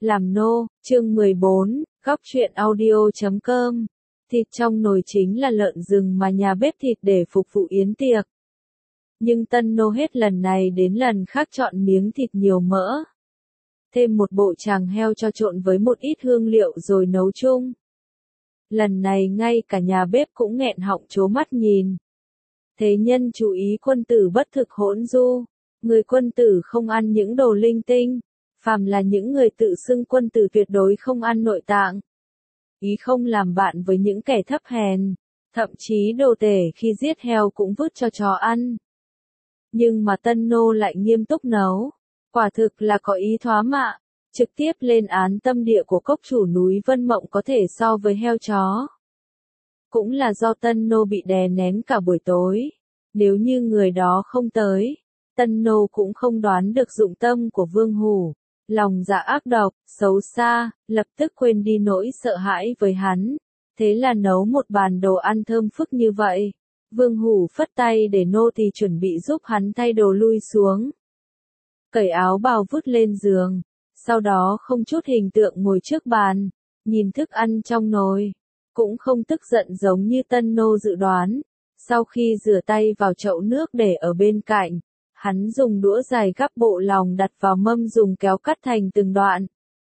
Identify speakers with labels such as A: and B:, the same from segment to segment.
A: Làm nô, chương 14, góc truyện audio.com. Thịt trong nồi chính là lợn rừng mà nhà bếp thịt để phục vụ yến tiệc. Nhưng tân nô hết lần này đến lần khác chọn miếng thịt nhiều mỡ. Thêm một bộ tràng heo cho trộn với một ít hương liệu rồi nấu chung. Lần này ngay cả nhà bếp cũng nghẹn họng trố mắt nhìn. Thế nhân chú ý quân tử bất thực hỗn du. Người quân tử không ăn những đồ linh tinh. Phàm là những người tự xưng quân tử tuyệt đối không ăn nội tạng. Ý không làm bạn với những kẻ thấp hèn. Thậm chí đồ tể khi giết heo cũng vứt cho chó ăn. Nhưng mà tân nô lại nghiêm túc nấu. Quả thực là có ý thoá mạ. Trực tiếp lên án tâm địa của cốc chủ núi Vân Mộng có thể so với heo chó. Cũng là do tân nô bị đè nén cả buổi tối. Nếu như người đó không tới, tân nô cũng không đoán được dụng tâm của Vương Hủ. Lòng dạ ác độc, xấu xa, lập tức quên đi nỗi sợ hãi với hắn. Thế là nấu một bàn đồ ăn thơm phức như vậy. Vương Hủ phất tay để nô tỳ chuẩn bị giúp hắn thay đồ lui xuống. Cởi áo bào vứt lên giường. Sau đó không chút hình tượng ngồi trước bàn. Nhìn thức ăn trong nồi. Cũng không tức giận giống như tân nô dự đoán. Sau khi rửa tay vào chậu nước để ở bên cạnh. Hắn dùng đũa dài gắp bộ lòng đặt vào mâm dùng kéo cắt thành từng đoạn.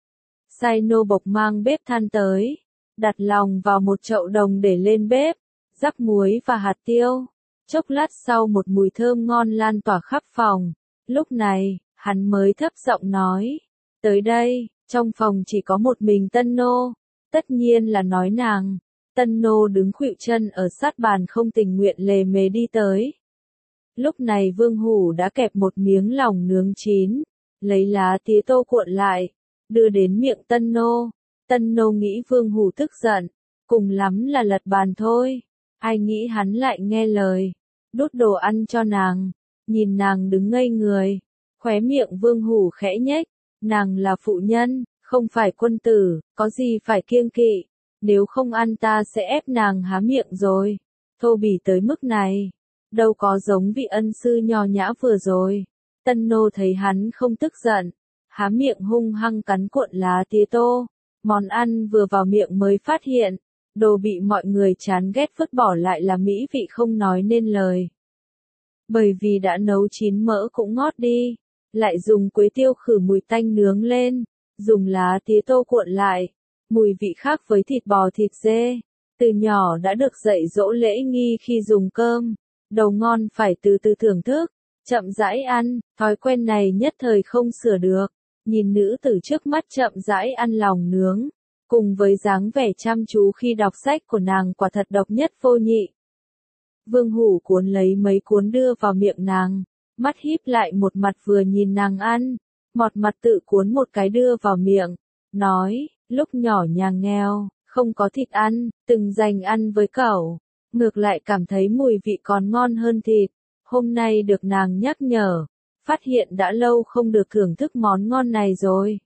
A: Sai nô bộc mang bếp than tới. Đặt lòng vào một chậu đồng để lên bếp. Rắc muối và hạt tiêu. Chốc lát sau một mùi thơm ngon lan tỏa khắp phòng. Lúc này, hắn mới thấp giọng nói. Tới đây, trong phòng chỉ có một mình tân nô. Tất nhiên là nói nàng. Tân nô đứng khuỵu chân ở sát bàn không tình nguyện lề mề đi tới. Lúc này Vương Hủ đã kẹp một miếng lòng nướng chín, lấy lá tía tô cuộn lại, đưa đến miệng tân nô. Tân nô nghĩ Vương Hủ tức giận, cùng lắm là lật bàn thôi. Ai nghĩ hắn lại nghe lời, đút đồ ăn cho nàng, nhìn nàng đứng ngây người. Khóe miệng Vương Hủ khẽ nhếch, nàng là phụ nhân, không phải quân tử, có gì phải kiêng kỵ. Nếu không ăn ta sẽ ép nàng há miệng rồi. Thô bỉ tới mức này. Đâu có giống vị ân sư nho nhã vừa rồi. Tân nô thấy hắn không tức giận. Há miệng hung hăng cắn cuộn lá tía tô. Món ăn vừa vào miệng mới phát hiện. Đồ bị mọi người chán ghét vứt bỏ lại là mỹ vị không nói nên lời. Bởi vì đã nấu chín mỡ cũng ngót đi. Lại dùng quế tiêu khử mùi tanh nướng lên. Dùng lá tía tô cuộn lại. Mùi vị khác với thịt bò thịt dê. Từ nhỏ đã được dạy dỗ lễ nghi khi dùng cơm. Đầu ngon phải từ từ thưởng thức, chậm rãi ăn, thói quen này nhất thời không sửa được. Nhìn nữ tử trước mắt chậm rãi ăn lòng nướng, cùng với dáng vẻ chăm chú khi đọc sách của nàng quả thật độc nhất vô nhị. Vương Hủ cuốn lấy mấy cuốn đưa vào miệng nàng, mắt híp lại một mặt vừa nhìn nàng ăn, một mặt tự cuốn một cái đưa vào miệng, nói, lúc nhỏ nhà nghèo, không có thịt ăn, từng dành ăn với cẩu. Ngược lại cảm thấy mùi vị còn ngon hơn thịt. Hôm nay được nàng nhắc nhở. Phát hiện đã lâu không được thưởng thức món ngon này rồi.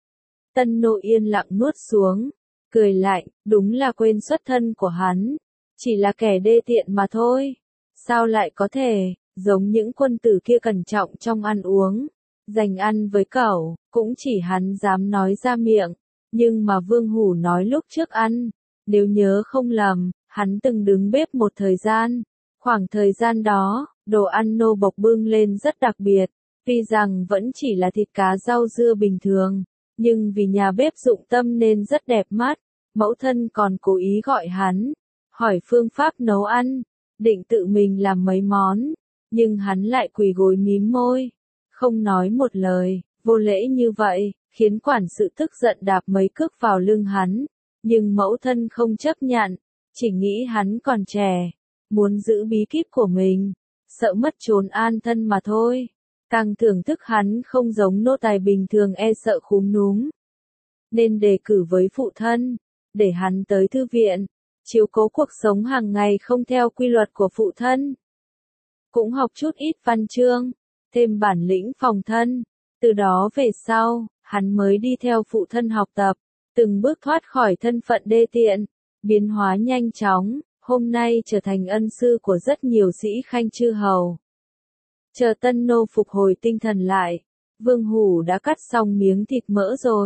A: Tân nô yên lặng nuốt xuống. Cười lạnh, đúng là quên xuất thân của hắn. Chỉ là kẻ đê tiện mà thôi. Sao lại có thể, giống những quân tử kia cẩn trọng trong ăn uống. Dành ăn với cẩu, cũng chỉ hắn dám nói ra miệng. Nhưng mà Vương Hủ nói lúc trước ăn. Nếu nhớ không lầm. Hắn từng đứng bếp một thời gian. Khoảng thời gian đó, đồ ăn nô bộc bưng lên rất đặc biệt. Tuy rằng vẫn chỉ là thịt cá rau dưa bình thường. Nhưng vì nhà bếp dụng tâm nên rất đẹp mắt. Mẫu thân còn cố ý gọi hắn. Hỏi phương pháp nấu ăn. Định tự mình làm mấy món. Nhưng hắn lại quỳ gối mím môi. Không nói một lời. Vô lễ như vậy, khiến quản sự tức giận đạp mấy cước vào lưng hắn. Nhưng mẫu thân không chấp nhận. Chỉ nghĩ hắn còn trẻ, muốn giữ bí kíp của mình, sợ mất chốn an thân mà thôi. Càng thưởng thức hắn không giống nô tài bình thường e sợ khúm núm. Nên đề cử với phụ thân, để hắn tới thư viện, chiếu cố cuộc sống hàng ngày không theo quy luật của phụ thân. Cũng học chút ít văn chương, thêm bản lĩnh phòng thân. Từ đó về sau, hắn mới đi theo phụ thân học tập, từng bước thoát khỏi thân phận đê tiện. Biến hóa nhanh chóng, hôm nay trở thành ân sư của rất nhiều sĩ khanh chư hầu. Chờ tân nô phục hồi tinh thần lại, Vương Hủ đã cắt xong miếng thịt mỡ rồi.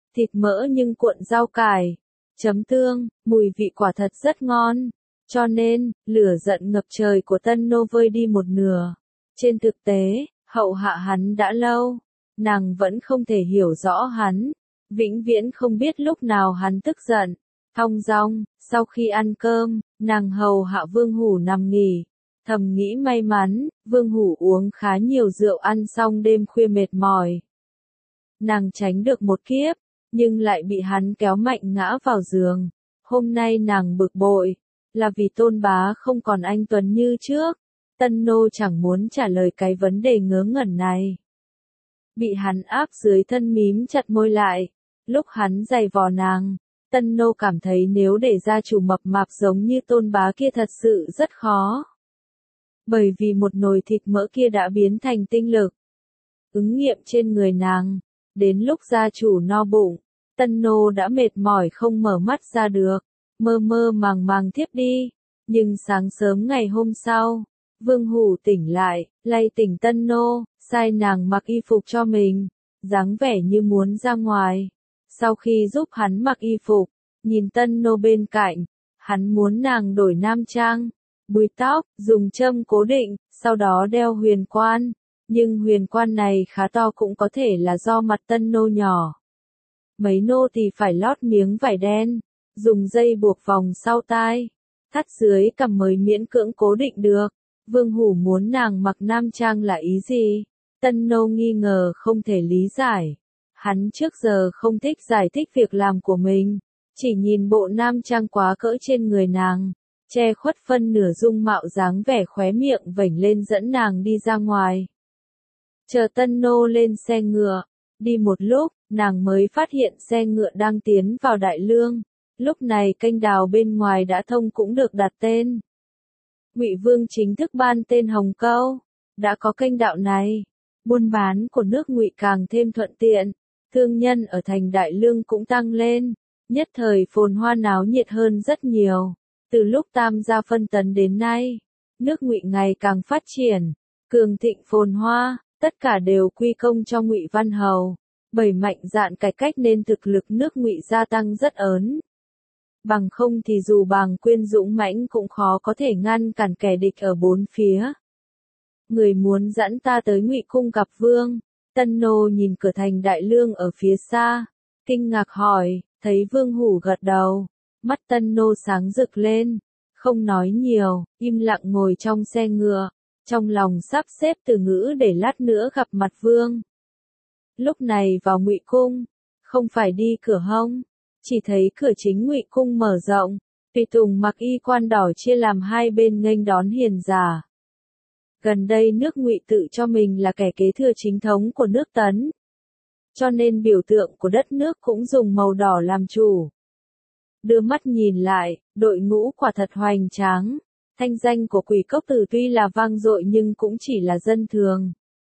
A: thịt mỡ nhưng cuộn rau cải, chấm tương, mùi vị quả thật rất ngon. Cho nên, lửa giận ngập trời của Tân Nô vơi đi một nửa. Trên thực tế, hậu hạ hắn đã lâu, nàng vẫn không thể hiểu rõ hắn, vĩnh viễn không biết lúc nào hắn tức giận. Thong dong, sau khi ăn cơm, nàng hầu hạ Vương Hủ nằm nghỉ, thầm nghĩ may mắn, Vương Hủ uống khá nhiều rượu ăn xong đêm khuya mệt mỏi. Nàng tránh được một kiếp, nhưng lại bị hắn kéo mạnh ngã vào giường. Hôm nay nàng bực bội, là vì Tôn Bá không còn anh tuấn như trước. Tân Nô chẳng muốn trả lời cái vấn đề ngớ ngẩn này. Bị hắn áp dưới thân mím chặt môi lại, lúc hắn giày vò nàng, Tân Nô cảm thấy nếu để gia chủ mập mạp giống như Tôn Bá kia thật sự rất khó. Bởi vì một nồi thịt mỡ kia đã biến thành tinh lực. Ứng nghiệm trên người nàng, đến lúc gia chủ no bụng, Tân Nô đã mệt mỏi không mở mắt ra được, mơ mơ màng màng thiếp đi. Nhưng sáng sớm ngày hôm sau, Vương Hủ tỉnh lại, lay tỉnh Tân Nô, sai nàng mặc y phục cho mình, dáng vẻ như muốn ra ngoài. Sau khi giúp hắn mặc y phục, nhìn Tân Nô bên cạnh, hắn muốn nàng đổi nam trang, búi tóc, dùng châm cố định, sau đó đeo huyền quan. Nhưng huyền quan này khá to cũng có thể là do mặt Tân Nô nhỏ. Mấy nô thì phải lót miếng vải đen, dùng dây buộc vòng sau tai, thắt dưới cằm mới miễn cưỡng cố định được. Vương Hủ muốn nàng mặc nam trang là ý gì? Tân Nô nghi ngờ không thể lý giải. Hắn trước giờ không thích giải thích việc làm của mình, chỉ nhìn bộ nam trang quá cỡ trên người nàng, che khuất phân nửa dung mạo dáng vẻ khóe miệng vểnh lên dẫn nàng đi ra ngoài. Chờ Tân Nô lên xe ngựa, đi một lúc, nàng mới phát hiện xe ngựa đang tiến vào Đại Lương. Lúc này kênh đào bên ngoài đã thông cũng được đặt tên. Ngụy Vương chính thức ban tên Hồng Câu. Đã có kênh đạo này, buôn bán của nước Ngụy càng thêm thuận tiện, thương nhân ở thành Đại Lương cũng tăng lên, nhất thời phồn hoa náo nhiệt hơn rất nhiều. Từ lúc Tam gia phân tấn đến nay, nước Ngụy ngày càng phát triển, cường thịnh phồn hoa, tất cả đều quy công cho Ngụy Văn Hầu. Bởi mạnh dạn cải cách nên thực lực nước Ngụy gia tăng rất ớn. Bằng không thì dù Bàng Quyên dũng mãnh cũng khó có thể ngăn cản kẻ địch ở bốn phía. Người muốn dẫn ta tới Ngụy cung gặp Vương. Tân Nô nhìn cửa thành Đại Lương ở phía xa, kinh ngạc hỏi, thấy Vương Hủ gật đầu, mắt Tân Nô sáng rực lên, không nói nhiều, im lặng ngồi trong xe ngựa, trong lòng sắp xếp từ ngữ để lát nữa gặp mặt Vương. Lúc này vào Ngụy cung, không phải đi cửa hông, chỉ thấy cửa chính Ngụy cung mở rộng, tùy tùng mặc y quan đỏ chia làm hai bên nghênh đón hiền giả. Gần đây nước Ngụy tự cho mình là kẻ kế thừa chính thống của nước Tấn, cho nên biểu tượng của đất nước cũng dùng màu đỏ làm chủ. Đưa mắt nhìn lại, đội ngũ quả thật hoành tráng. Thanh danh của Quỷ Cốc Tử tuy là vang dội nhưng cũng chỉ là dân thường.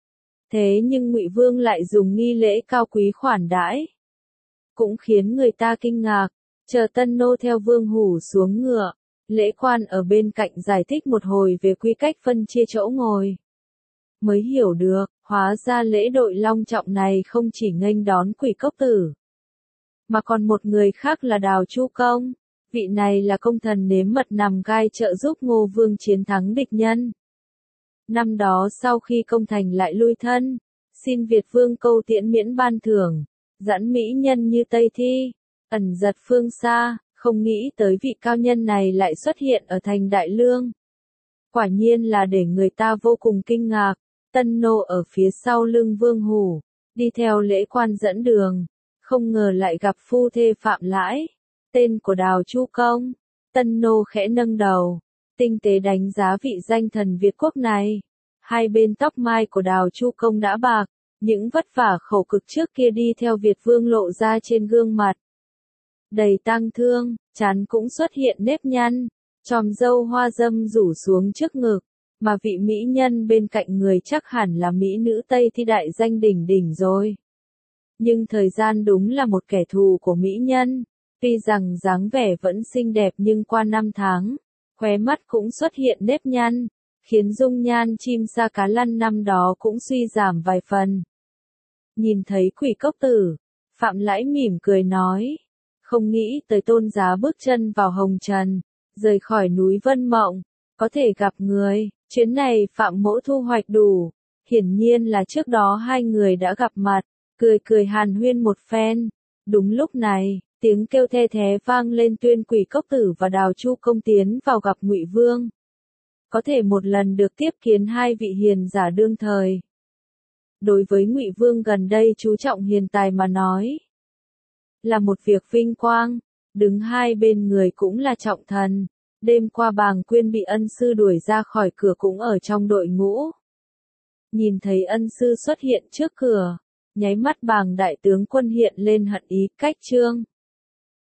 A: Thế nhưng Ngụy Vương lại dùng nghi lễ cao quý khoản đãi, cũng khiến người ta kinh ngạc. Chờ Tân Nô theo Vương Hủ xuống ngựa, lễ quan ở bên cạnh giải thích một hồi về quy cách phân chia chỗ ngồi, mới hiểu được, hóa ra lễ đội long trọng này không chỉ nghênh đón Quỷ Cốc Tử, mà còn một người khác là Đào Chu Công. Vị này là công thần nếm mật nằm gai trợ giúp Ngô Vương chiến thắng địch nhân. Năm đó sau khi công thành lại lui thân, xin Việt Vương câu tiễn miễn ban thưởng, dẫn mỹ nhân như Tây Thi, ẩn giật phương xa, không nghĩ tới vị cao nhân này lại xuất hiện ở thành Đại Lương. Quả nhiên là để người ta vô cùng kinh ngạc. Tân Nô ở phía sau lưng Vương Hủ, đi theo lễ quan dẫn đường, không ngờ lại gặp phu thê Phạm Lãi, tên của Đào Chu Công. Tân Nô khẽ nâng đầu, tinh tế đánh giá vị danh thần Việt quốc này. Hai bên tóc mai của Đào Chu Công đã bạc, những vất vả khổ cực trước kia đi theo Việt Vương lộ ra trên gương mặt. Đầy tang thương, trán cũng xuất hiện nếp nhăn, chòm râu hoa râm rủ xuống trước ngực, mà vị mỹ nhân bên cạnh người chắc hẳn là mỹ nữ Tây Thi đại danh đỉnh đỉnh rồi. Nhưng thời gian đúng là một kẻ thù của mỹ nhân, tuy rằng dáng vẻ vẫn xinh đẹp nhưng qua năm tháng, khóe mắt cũng xuất hiện nếp nhăn, khiến dung nhan chim sa cá lăn năm đó cũng suy giảm vài phần. Nhìn thấy Quỷ Cốc Tử, Phạm Lãi mỉm cười nói, không nghĩ tới Tôn giá bước chân vào hồng trần, rời khỏi núi Vân Mộng, có thể gặp người, chuyến này Phạm mỗ thu hoạch đủ, hiển nhiên là trước đó hai người đã gặp mặt, cười cười hàn huyên một phen. Đúng lúc này, tiếng kêu the thé vang lên, Tuyên Quỷ Cốc Tử và Đào Chu Công tiến vào gặp Ngụy Vương. Có thể một lần được tiếp kiến hai vị hiền giả đương thời. Đối với Ngụy Vương gần đây chú trọng hiền tài mà nói, là một việc vinh quang, đứng hai bên người cũng là trọng thần. Đêm qua Bàng Quyên bị ân sư đuổi ra khỏi cửa cũng ở trong đội ngũ. Nhìn thấy ân sư xuất hiện trước cửa, nháy mắt Bàng đại tướng quân hiện lên hận ý, cách trương.